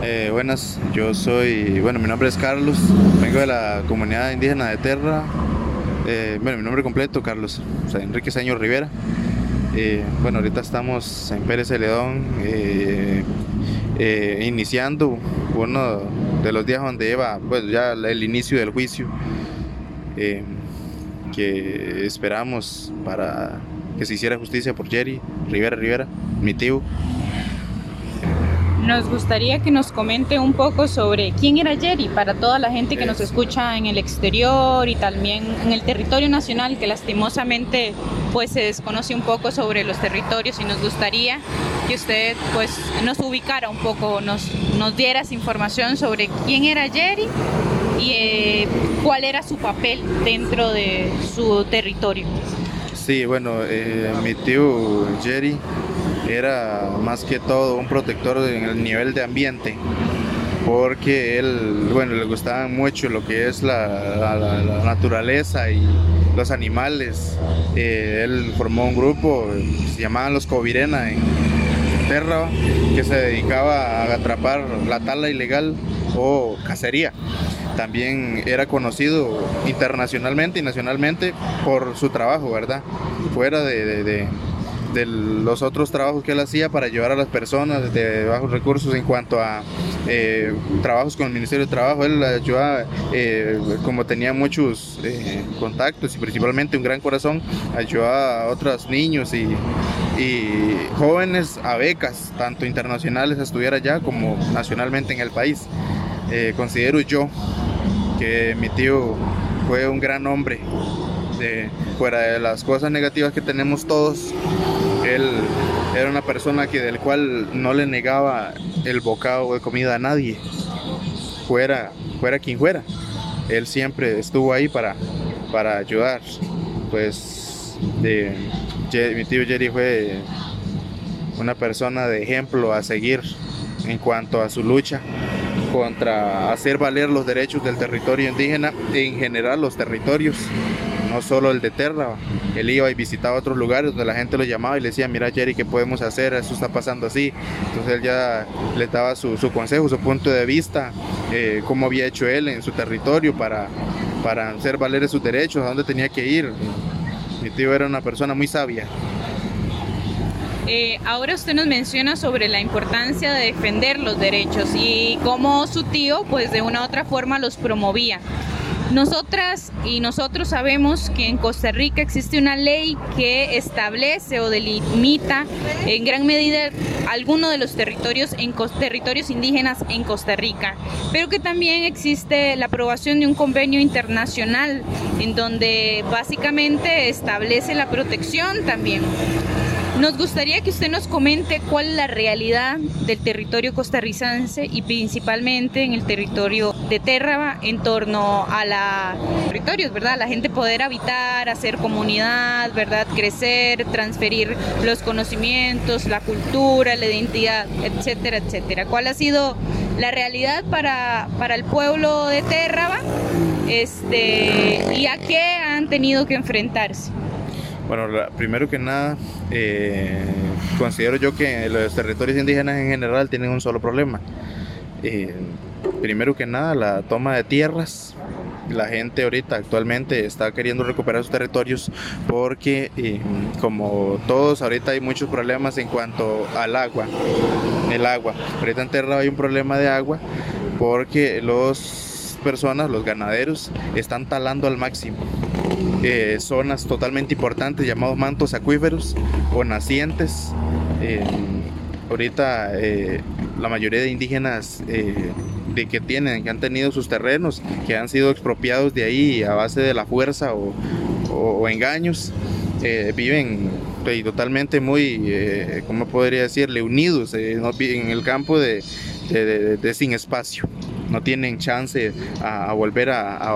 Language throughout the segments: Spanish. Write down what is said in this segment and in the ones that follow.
Buenas, mi nombre es Carlos, vengo de la comunidad indígena de Terra. Mi nombre completo, Carlos Enrique Saño Rivera. Ahorita estamos en Pérez Celedón, iniciando uno de los días donde lleva pues, ya el inicio del juicio, eh, que esperamos para que se hiciera justicia por Jerry Rivera, mi tío. Nos gustaría que nos comente un poco sobre quién era Jerry para toda la gente que nos escucha en el exterior y también en el territorio nacional, que lastimosamente pues se desconoce un poco sobre los territorios, y nos gustaría que usted pues nos ubicara un poco, nos diera esa información sobre quién era Jerry y cuál era su papel dentro de su territorio. Sí, mi tío Jerry era más que todo un protector en el nivel de ambiente, porque él, le gustaba mucho lo que es la naturaleza y los animales. Él formó un grupo, se llamaban los Covirena en Terra, que se dedicaba a atrapar la tala ilegal o cacería. También era conocido internacionalmente y nacionalmente por su trabajo, ¿verdad? Fuera de los otros trabajos que él hacía para ayudar a las personas de bajos recursos en cuanto a trabajos con el Ministerio de Trabajo. Él ayudaba, como tenía muchos contactos y principalmente un gran corazón, ayudaba a otros niños y jóvenes a becas, tanto internacionales a estudiar allá como nacionalmente en el país. Considero yo que mi tío fue un gran hombre. Fuera de las cosas negativas que tenemos todos, él era una persona del cual no le negaba el bocado de comida a nadie, fuera quien fuera. Él siempre estuvo ahí para ayudar. Mi tío Jerry fue una persona de ejemplo a seguir en cuanto a su lucha contra hacer valer los derechos del territorio indígena, en general los territorios, no solo el de Terra. Él iba y visitaba otros lugares donde la gente lo llamaba y le decía: mira Jerry, ¿qué podemos hacer? Esto está pasando así. Entonces él ya le daba su consejo, su punto de vista, cómo había hecho él en su territorio para hacer valer sus derechos, a dónde tenía que ir. Mi tío era una persona muy sabia. Ahora usted nos menciona sobre la importancia de defender los derechos y cómo su tío pues de una u otra forma los promovía. Nosotras y nosotros sabemos que en Costa Rica existe una ley que establece o delimita en gran medida algunos de los territorios indígenas en Costa Rica, pero que también existe la aprobación de un convenio internacional en donde básicamente establece la protección también. Nos gustaría que usted nos comente cuál es la realidad del territorio costarricense y principalmente en el territorio de Terra en torno a los territorios, ¿verdad? La gente poder habitar, hacer comunidad, ¿verdad? Crecer, transferir los conocimientos, la cultura, la identidad, etcétera, etcétera. ¿Cuál ha sido la realidad para el pueblo de Terra y a qué han tenido que enfrentarse? Bueno, primero que nada, considero yo que los territorios indígenas en general tienen un solo problema. Primero que nada, la toma de tierras. La gente ahorita actualmente está queriendo recuperar sus territorios porque, como todos, ahorita hay muchos problemas en cuanto al agua. El agua. Ahorita en Terra hay un problema de agua porque los ganaderos, están talando al máximo zonas totalmente importantes llamados mantos acuíferos o nacientes. Ahorita la mayoría de indígenas que han tenido sus terrenos, que han sido expropiados de ahí a base de la fuerza o engaños, viven totalmente muy, ¿cómo podría decirle?, unidos en el campo de sin espacio. No tienen chance a volver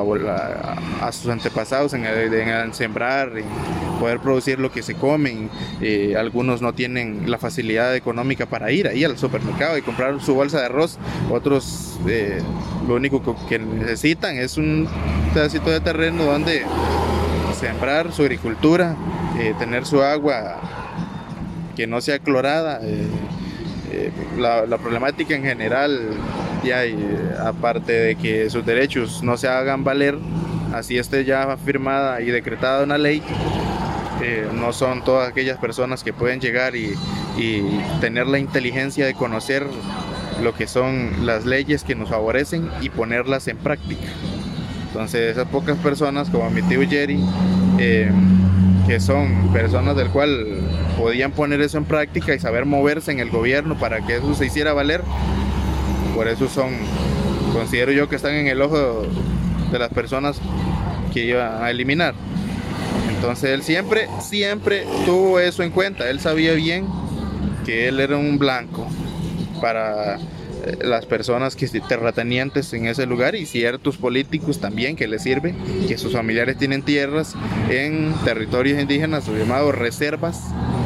a sus antepasados en sembrar y poder producir lo que se comen. Algunos no tienen la facilidad económica para ir ahí al supermercado y comprar su bolsa de arroz. Otros lo único que necesitan es un pedacito de terreno donde sembrar su agricultura, tener su agua que no sea clorada, La problemática en general, aparte de que sus derechos no se hagan valer, así esté ya firmada y decretada una ley, no son todas aquellas personas que pueden llegar y tener la inteligencia de conocer lo que son las leyes que nos favorecen y ponerlas en práctica. Entonces esas pocas personas como mi tío Jerry, que son personas del cual podían poner eso en práctica y saber moverse en el gobierno para que eso se hiciera valer, por eso considero yo que están en el ojo de las personas que iban a eliminar. Entonces él siempre tuvo eso en cuenta. Él sabía bien que él era un blanco para las personas que terratenientes en ese lugar y ciertos políticos también que les sirve, que sus familiares tienen tierras en territorios indígenas o llamados reservas.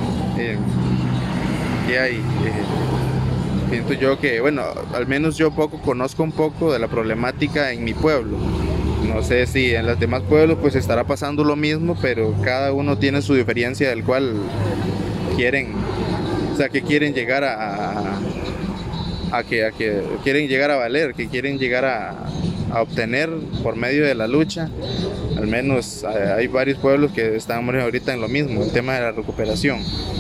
Siento yo que, bueno, al menos yo conozco un poco de la problemática en mi pueblo. No sé si en los demás pueblos pues estará pasando lo mismo, pero cada uno tiene su diferencia del cual quieren llegar que quieren llegar a valer, que quieren llegar a obtener por medio de la lucha. Al menos hay varios pueblos que están ahorita en lo mismo, el tema de la recuperación,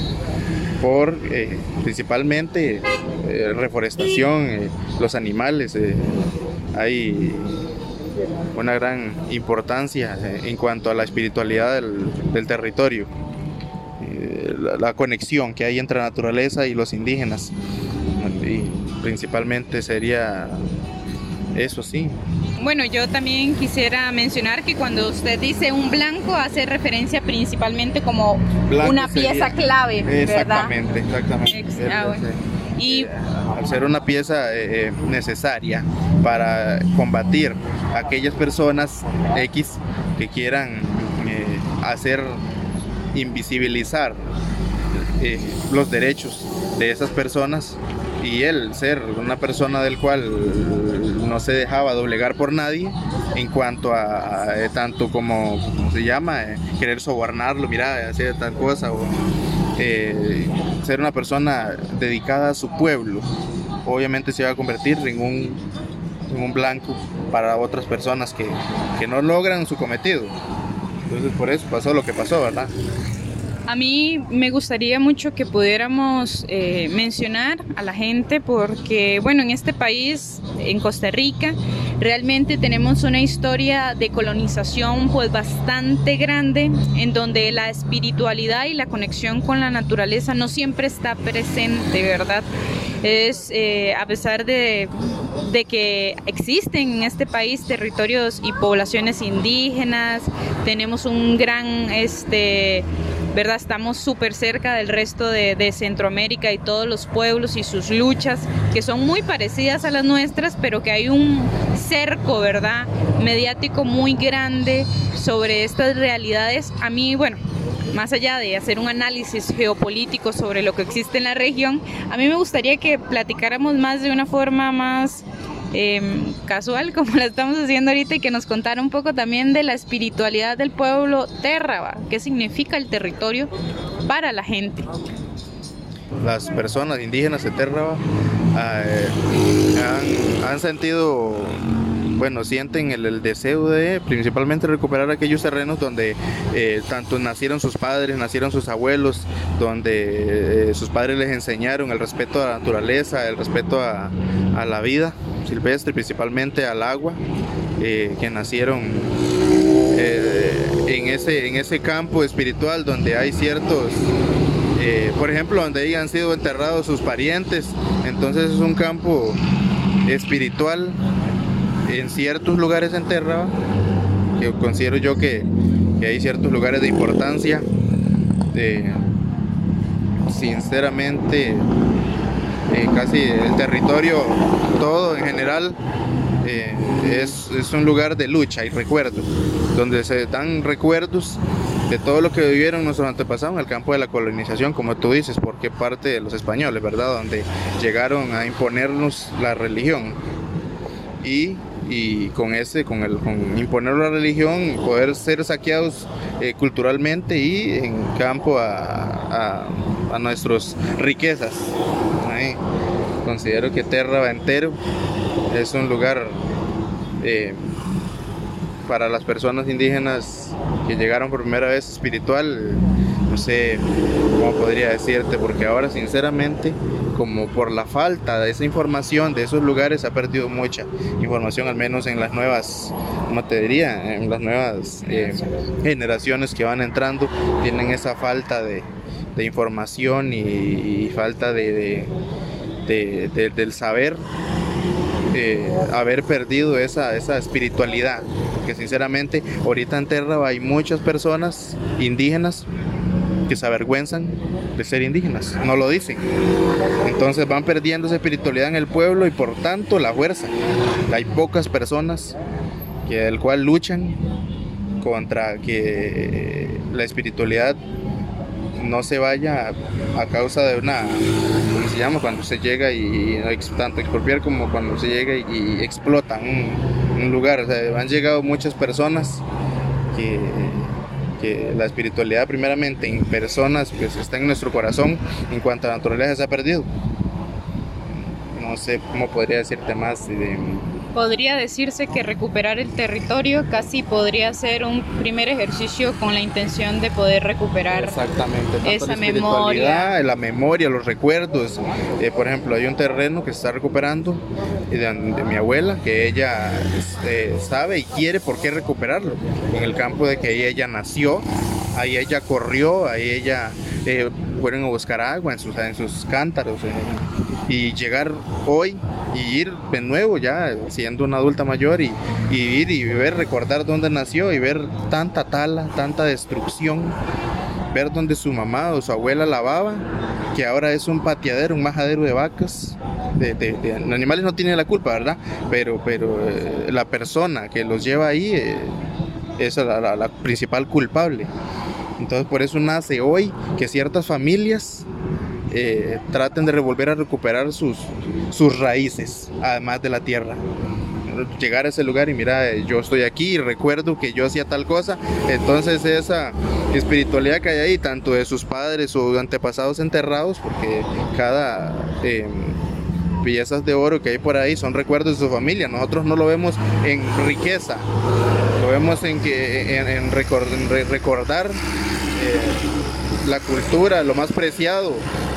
por principalmente reforestación, los animales. Hay una gran importancia en cuanto a la espiritualidad del territorio, la conexión que hay entre la naturaleza y los indígenas, y principalmente sería eso, sí. Bueno, yo también quisiera mencionar que cuando usted dice un blanco hace referencia principalmente como blanco una pieza clave, ¿verdad? Exactamente. Bueno. Y al ser una pieza necesaria para combatir a aquellas personas X que quieran hacer invisibilizar los derechos de esas personas, y él ser una persona del cual no se dejaba doblegar por nadie en cuanto a tanto como se llama, querer sobornarlo, mira, hacer tal cosa, o ser una persona dedicada a su pueblo, obviamente se va a convertir en un blanco para otras personas que no logran su cometido. Entonces por eso pasó lo que pasó, ¿verdad? A mí me gustaría mucho que pudiéramos mencionar a la gente porque, bueno, en este país, en Costa Rica, realmente tenemos una historia de colonización pues bastante grande, en donde la espiritualidad y la conexión con la naturaleza no siempre está presente, ¿verdad? A pesar de que existen en este país territorios y poblaciones indígenas, tenemos un gran, ¿verdad? Estamos súper cerca del resto de Centroamérica y todos los pueblos y sus luchas que son muy parecidas a las nuestras, pero que hay un cerco, ¿verdad?, mediático muy grande sobre estas realidades. A mí, bueno, más allá de hacer un análisis geopolítico sobre lo que existe en la región, a mí me gustaría que platicáramos más de una forma más casual, como lo estamos haciendo ahorita, y que nos contara un poco también de la espiritualidad del pueblo Térraba, qué significa el territorio para la gente. Las personas indígenas de Térraba han sentido, bueno, sienten el deseo de principalmente recuperar aquellos terrenos donde tanto nacieron sus padres, nacieron sus abuelos, donde sus padres les enseñaron el respeto a la naturaleza, el respeto a la vida silvestre, principalmente al agua, que nacieron en ese campo espiritual donde hay ciertos, por ejemplo, donde hayan sido enterrados sus parientes. Entonces es un campo espiritual en ciertos lugares en Térraba, que considero yo que hay ciertos lugares de importancia. Sinceramente, casi el territorio todo en general es un lugar de lucha y recuerdos, donde se dan recuerdos de todo lo que vivieron nuestros antepasados en el campo de la colonización, como tú dices, porque parte de los españoles, ¿verdad?, donde llegaron a imponernos la religión, y con imponer la religión, poder ser saqueados culturalmente, y en campo a a nuestras riquezas. Considero que Terra entero es un lugar para las personas indígenas que llegaron por primera vez espiritual. No sé cómo podría decirte, porque ahora sinceramente, como por la falta de esa información de esos lugares, se ha perdido mucha información, al menos en las nuevas, como te diría, en las nuevas generaciones que van entrando, tienen esa falta de información y falta del saber, haber perdido esa espiritualidad, que sinceramente ahorita en Terra hay muchas personas indígenas que se avergüenzan de ser indígenas, no lo dicen, entonces van perdiendo esa espiritualidad en el pueblo y por tanto la fuerza. Hay pocas personas el cual luchan contra que la espiritualidad no se vaya a causa de una, ¿cómo se llama? Cuando se llega y tanto expropiar como cuando se llega y explota un lugar. O sea, han llegado muchas personas que la espiritualidad primeramente en personas que está en nuestro corazón, en cuanto a la naturaleza, se ha perdido. No sé cómo podría decirte más Podría decirse que recuperar el territorio casi podría ser un primer ejercicio con la intención de poder recuperar esa memoria. La memoria, los recuerdos. Por ejemplo, hay un terreno que se está recuperando de mi abuela, que ella sabe y quiere por qué recuperarlo. En el campo de que ahí ella nació, ahí ella corrió, ahí ella fueron a buscar agua en sus cántaros. Y llegar hoy y ir de nuevo ya siendo una adulta mayor y ir y ver, recordar dónde nació y ver tanta tala, tanta destrucción, ver donde su mamá o su abuela lavaba, que ahora es un pateadero, un majadero de vacas. De animales no tienen la culpa, ¿verdad? Pero la persona que los lleva ahí es la principal culpable. Entonces por eso nace hoy que ciertas familias traten de volver a recuperar sus raíces, además de la tierra. Llegar a ese lugar y mira, yo estoy aquí y recuerdo que yo hacía tal cosa. Entonces esa espiritualidad que hay ahí, tanto de sus padres o antepasados enterrados, porque cada piezas de oro que hay por ahí son recuerdos de su familia. Nosotros no lo vemos en riqueza, lo vemos en recordar la cultura, lo más preciado.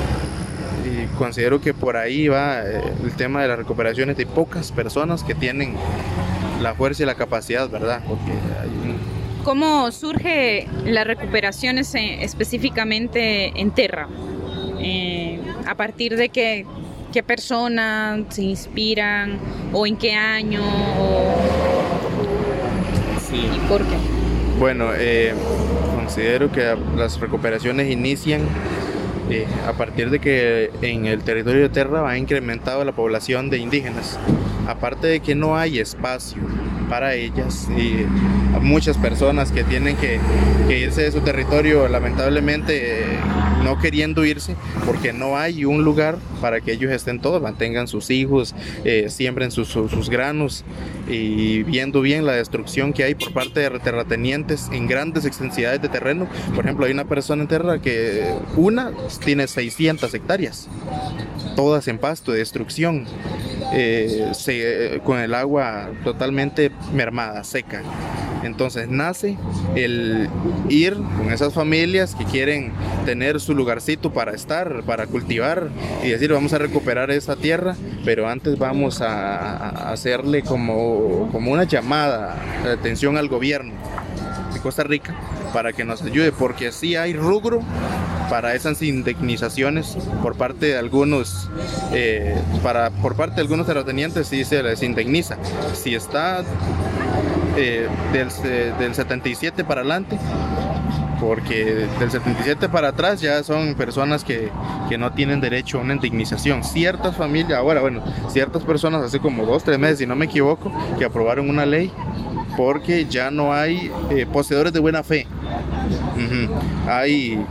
Y considero que por ahí va el tema de las recuperaciones de pocas personas que tienen la fuerza y la capacidad, ¿verdad? Porque ¿Cómo surge las recuperaciones específicamente en Terra? ¿A partir de qué personas se inspiran o en qué año? Sí. ¿Y por qué? Bueno, considero que las recuperaciones inician a partir de que en el territorio de Terra ha incrementado la población de indígenas. Aparte de que no hay espacio para ellas y muchas personas que tienen que irse de su territorio, lamentablemente no queriendo irse porque no hay un lugar para que ellos estén todos, mantengan sus hijos, siembren sus granos, y viendo bien la destrucción que hay por parte de terratenientes en grandes extensidades de terreno. Por ejemplo, hay una persona en Terra que tiene 600 hectáreas, todas en pasto, de destrucción, con el agua totalmente mermada, seca. Entonces nace el ir con esas familias que quieren tener su lugarcito para estar, para cultivar y decir, vamos a recuperar esa tierra, pero antes vamos a hacerle como una llamada de atención al gobierno de Costa Rica para que nos ayude, porque sí hay rubro para esas indemnizaciones por parte de algunos, por parte de algunos terratenientes. Sí se les indemniza. Si está del 77 para adelante, porque del 77 para atrás ya son personas que no tienen derecho a una indemnización. Ciertas familias, ciertas personas hace como 2-3 meses, si no me equivoco, que aprobaron una ley porque ya no hay poseedores de buena fe. Hay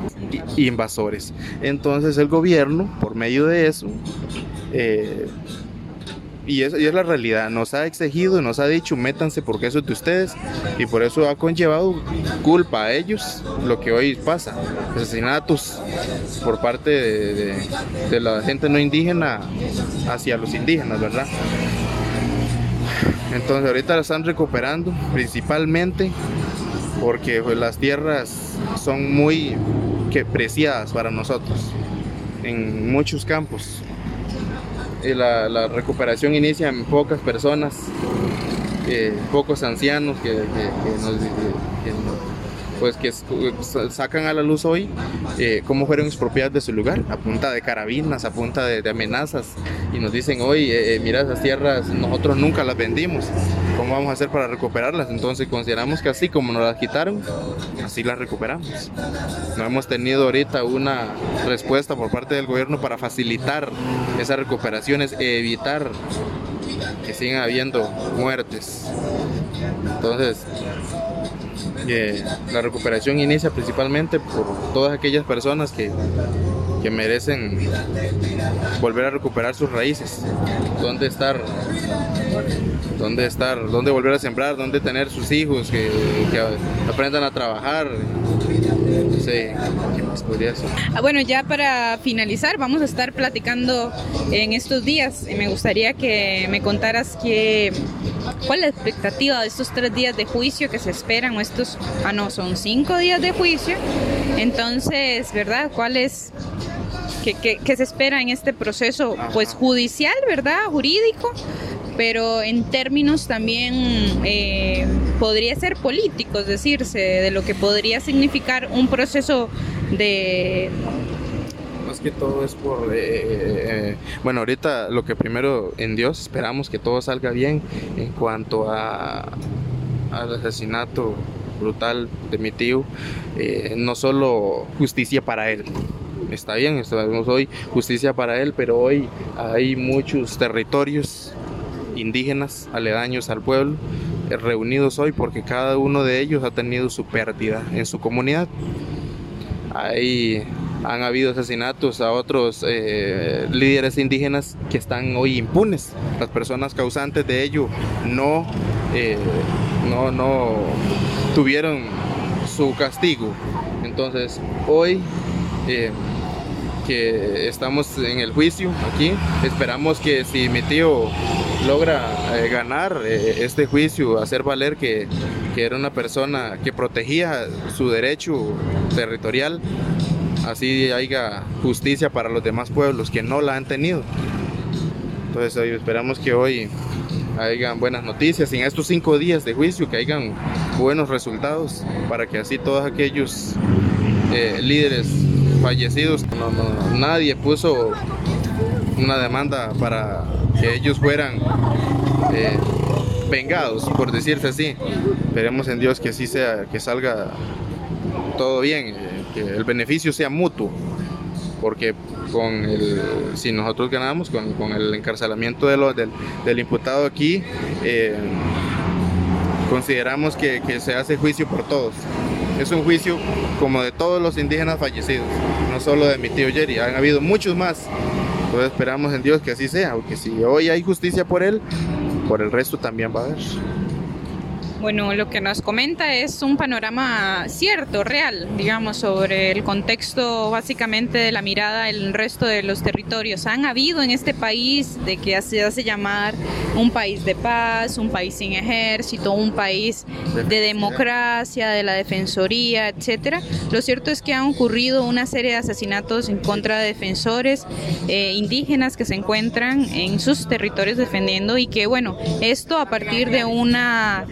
invasores. Entonces el gobierno, por medio de eso, y es la realidad, nos ha exigido, nos ha dicho métanse porque eso es de ustedes, y por eso ha conllevado culpa a ellos lo que hoy pasa, asesinatos por parte de la gente no indígena hacia los indígenas, ¿verdad? Entonces ahorita la están recuperando principalmente porque pues, las tierras son muy preciadas para nosotros en muchos campos. Y la recuperación inicia en pocas personas, pocos ancianos que sacan a la luz hoy cómo fueron expropiadas de su lugar, a punta de carabinas, a punta de amenazas, y nos dicen hoy, mira, esas tierras nosotros nunca las vendimos, ¿cómo vamos a hacer para recuperarlas? Entonces consideramos que así como nos las quitaron, así las recuperamos. No hemos tenido ahorita una respuesta por parte del gobierno para facilitar esas recuperaciones e evitar que sigan habiendo muertes. Entonces la recuperación inicia principalmente por todas aquellas personas que merecen volver a recuperar sus raíces, dónde volver a sembrar, dónde tener sus hijos, que aprendan a trabajar. Sí, ¿qué más podría ser? Bueno, ya para finalizar, vamos a estar platicando en estos días. Me gustaría que me contaras cuál es la expectativa de estos 3 días de juicio que se esperan, son 5 días de juicio. Entonces, ¿verdad? ¿Qué se espera en este proceso, pues judicial, ¿verdad? Jurídico, pero en términos también podría ser políticos, decirse, de lo que podría significar un proceso de... Más que todo es por... bueno, ahorita lo que primero en Dios esperamos que todo salga bien en cuanto al asesinato brutal de mi tío, no solo justicia para él. Está bien, sabemos hoy justicia para él, pero hoy hay muchos territorios indígenas aledaños al pueblo reunidos hoy porque cada uno de ellos ha tenido su pérdida en su comunidad. Ahí han habido asesinatos a otros líderes indígenas que están hoy impunes. Las personas causantes de ello no tuvieron su castigo. Entonces hoy que estamos en el juicio aquí, esperamos que si mi tío logra ganar este juicio, hacer valer que era una persona que protegía su derecho territorial, así haya justicia para los demás pueblos que no la han tenido. Entonces esperamos que hoy hayan buenas noticias y en estos 5 días de juicio que hayan buenos resultados para que así todos aquellos líderes fallecidos, nadie puso una demanda para que ellos fueran vengados, por decirse así. Esperemos en Dios que así sea, que salga todo bien, que el beneficio sea mutuo, porque si nosotros ganamos con el encarcelamiento del imputado aquí, consideramos que se hace juicio por todos. Es un juicio como de todos los indígenas fallecidos, no solo de mi tío Jerry, han habido muchos más. Entonces esperamos en Dios que así sea, porque si hoy hay justicia por él, por el resto también va a haber. Bueno, lo que nos comenta es un panorama cierto, real, digamos, sobre el contexto básicamente de la mirada del resto de los territorios. Han habido en este país de que se hace llamar un país de paz, un país sin ejército, un país de democracia, de la defensoría, etcétera. Lo cierto es que han ocurrido una serie de asesinatos en contra de defensores indígenas que se encuentran en sus territorios defendiendo y que, bueno, esto a partir de una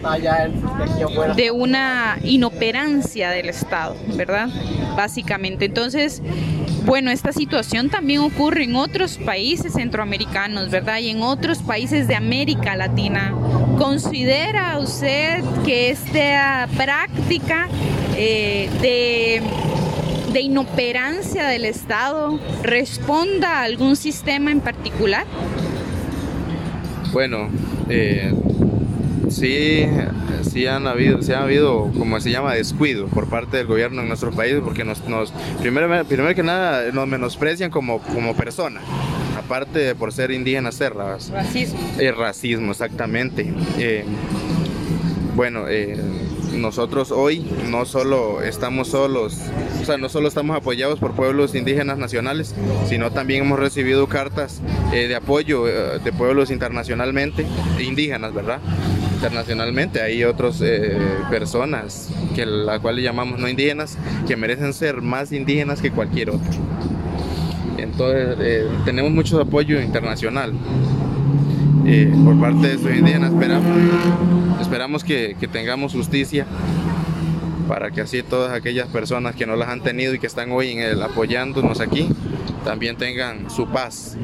inoperancia del Estado, ¿verdad? Básicamente. Entonces, bueno, esta situación también ocurre en otros países centroamericanos, ¿verdad? Y en otros países de América Latina. ¿Considera usted que esta práctica de inoperancia del Estado responda a algún sistema en particular? Bueno, sí ha habido, como se llama, descuido por parte del gobierno en nuestro país, porque primero que nada nos menosprecian como persona, aparte de por ser indígenas, ser Racismo. racismo, exactamente. Bueno, nosotros hoy no solo estamos solos, o sea, no solo estamos apoyados por pueblos indígenas nacionales, sino también hemos recibido cartas de apoyo de pueblos internacionalmente, indígenas, ¿verdad? Internacionalmente hay otras personas, que las cuales llamamos no indígenas, que merecen ser más indígenas que cualquier otro. Entonces, tenemos mucho apoyo internacional por parte de estos indígenas. Esperamos que tengamos justicia para que así todas aquellas personas que no las han tenido y que están hoy apoyándonos aquí, también tengan su paz,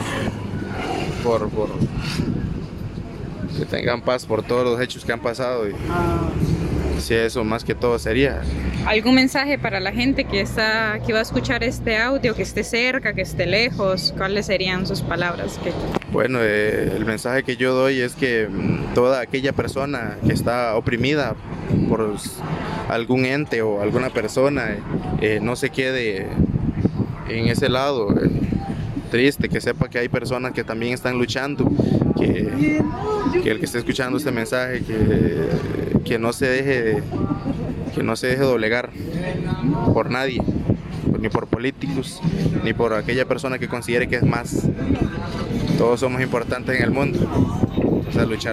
que tengan paz por todos los hechos que han pasado. Y si eso más que todo sería. ¿Algún mensaje para la gente que va a escuchar este audio, que esté cerca, que esté lejos? ¿Cuáles serían sus palabras? Bueno, el mensaje que yo doy es que toda aquella persona que está oprimida por algún ente o alguna persona no se quede en ese lado triste, que sepa que hay personas que también están luchando, que el que esté escuchando este mensaje que no se deje doblegar por nadie, ni por políticos, ni por aquella persona que considere que es más. Todos somos importantes en el mundo, entonces a luchar.